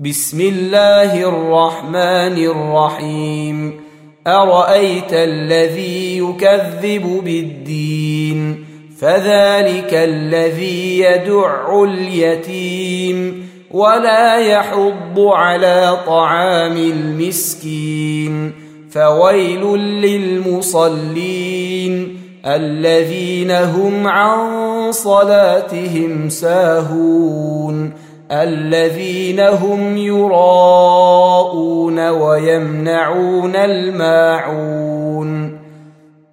بسم الله الرحمن الرحيم. أرأيت الذي يكذب بالدين فذلك الذي يدع اليتيم ولا يحض على طعام المسكين فويل للمصلين الذين هم عن صلاتهم ساهون الذين هم يراءون ويمنعون الماعون